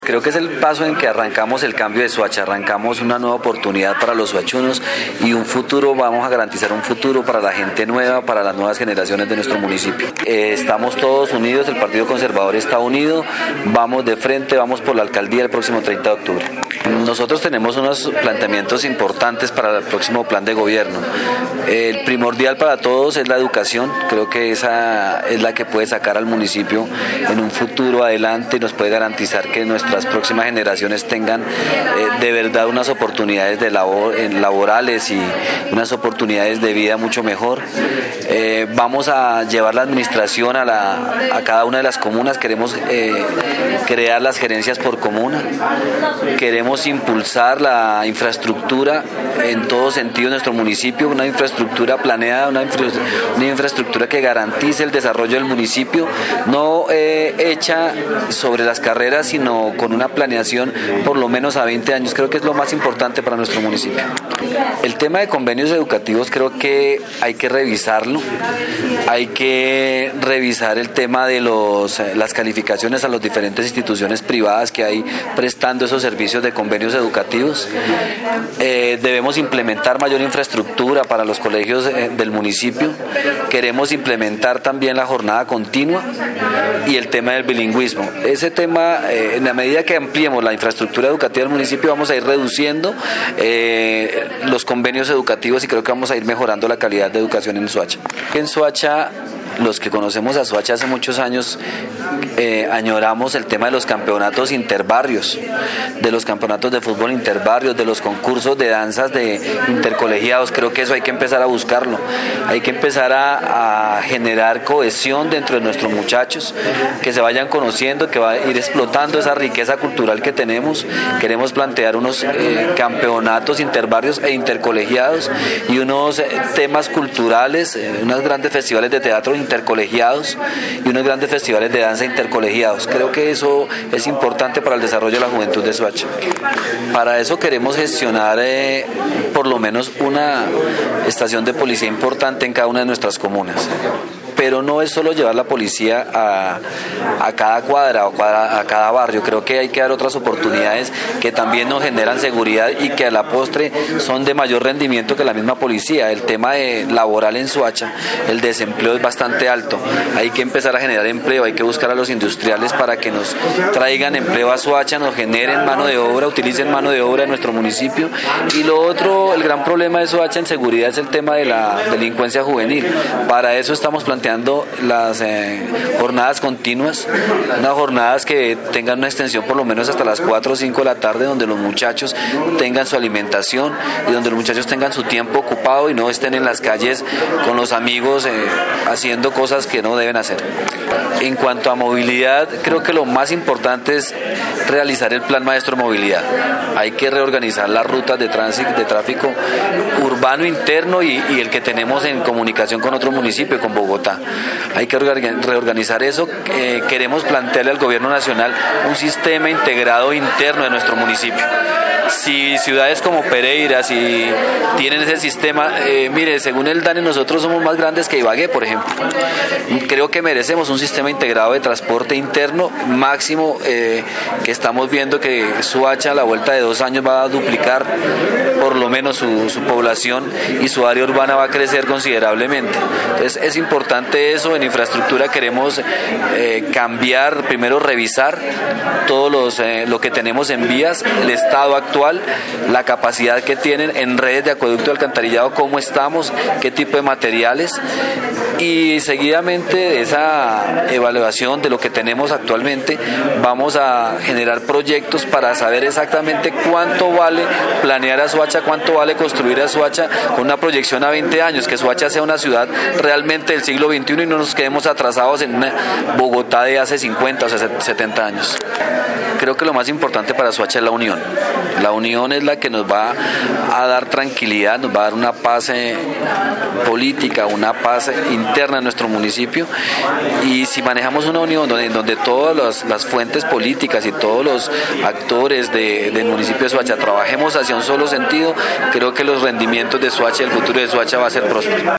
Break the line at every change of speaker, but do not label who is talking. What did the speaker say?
Creo que es el paso en que arrancamos el cambio de Soacha, arrancamos una nueva oportunidad para los soachunos y un futuro, vamos a garantizar un futuro para la gente nueva, para las nuevas generaciones de nuestro municipio. Estamos todos unidos, el Partido Conservador está unido, vamos de frente, vamos por la alcaldía el próximo 30 de octubre. Nosotros tenemos unos planteamientos importantes para el próximo plan de gobierno. El primordial para todos es la educación, creo que esa es la que puede sacar al municipio en un futuro adelante y nos puede garantizar que nuestras próximas generaciones tengan de verdad unas oportunidades laborales y unas oportunidades de vida mucho mejor. Vamos a llevar la administración a cada una de las comunas, queremos crear las gerencias por comuna, queremos impulsar la infraestructura en todo sentido en nuestro municipio, una infraestructura planeada, una infraestructura que garantice el desarrollo del municipio, no hecha sobre las carreras, sino con una planeación por lo menos a 20 años. Creo que es lo más importante para nuestro municipio. El tema de convenios educativos creo que hay que revisarlo, hay que revisar el tema de las calificaciones a las diferentes instituciones privadas que hay prestando esos servicios de convenios educativos. Debemos implementar mayor infraestructura para los colegios del municipio, queremos implementar también la jornada continua y el tema del bilingüismo. Ese tema, en la medida que ampliemos la infraestructura educativa del municipio, vamos a ir reduciendo los convenios educativos y creo que vamos a ir mejorando la calidad de educación en Soacha. En Soacha, los que conocemos a Soacha hace muchos años, añoramos el tema de los campeonatos interbarrios, de los campeonatos de fútbol interbarrios, de los concursos de danzas de intercolegiados. Creo que eso hay que empezar a buscarlo, hay que empezar a generar cohesión dentro de nuestros muchachos, que se vayan conociendo, que va a ir explotando esa riqueza cultural que tenemos. Queremos plantear unos campeonatos interbarrios e intercolegiados y unos temas culturales, unos grandes festivales de teatro intercolegiados y unos grandes festivales de danza intercolegiados. Creo que eso es importante para el desarrollo de la juventud de Soacha. Para eso queremos gestionar por lo menos una estación de policía importante en cada una de nuestras comunas. Pero no es solo llevar la policía a cada cuadra o a cada barrio. Creo que hay que dar otras oportunidades que también nos generan seguridad y que a la postre son de mayor rendimiento que la misma policía. El tema laboral en Soacha, el desempleo es bastante alto. Hay que empezar a generar empleo, hay que buscar a los industriales para que nos traigan empleo a Soacha, nos generen mano de obra, utilicen mano de obra en nuestro municipio. Y lo otro, el gran problema de Soacha en seguridad es el tema de la delincuencia juvenil. Para eso estamos planteando las jornadas continuas, unas jornadas que tengan una extensión por lo menos hasta las 4 o 5 de la tarde, donde los muchachos tengan su alimentación y donde los muchachos tengan su tiempo ocupado y no estén en las calles con los amigos haciendo cosas que no deben hacer. En cuanto a movilidad, creo que lo más importante es realizar el plan maestro de movilidad. Hay que reorganizar las rutas de tráfico urbano interno y el que tenemos en comunicación con otro municipio, con Bogotá. Hay que reorganizar eso. Queremos plantearle al gobierno nacional un sistema integrado interno de nuestro municipio. Si ciudades como Pereira, si tienen ese sistema, mire, según el DANE nosotros somos más grandes que Ibagué, por ejemplo. Creo que merecemos un sistema integrado de transporte interno máximo, que estamos viendo que Soacha a la vuelta de 2 años va a duplicar por lo menos su población y su área urbana va a crecer considerablemente. Entonces es importante eso. En infraestructura queremos cambiar, primero revisar todo lo que tenemos en vías, el estado actual, la capacidad que tienen en redes de acueducto y alcantarillado, cómo estamos, qué tipo de materiales, y seguidamente de esa evaluación de lo que tenemos actualmente vamos a generar proyectos para saber exactamente cuánto vale planear a Soacha, cuánto vale construir a Soacha con una proyección a 20 años, que Soacha sea una ciudad realmente del siglo XXI y no nos quedemos atrasados en una Bogotá de hace 50 o 70 años. Creo que lo más importante para Soacha es la unión. La unión es la que nos va a dar tranquilidad, nos va a dar una paz política, una paz interna en nuestro municipio, y si manejamos una unión donde todas las fuentes políticas y todos los actores del municipio de Soacha trabajemos hacia un solo sentido, creo que los rendimientos de Soacha, el futuro de Soacha va a ser próspero.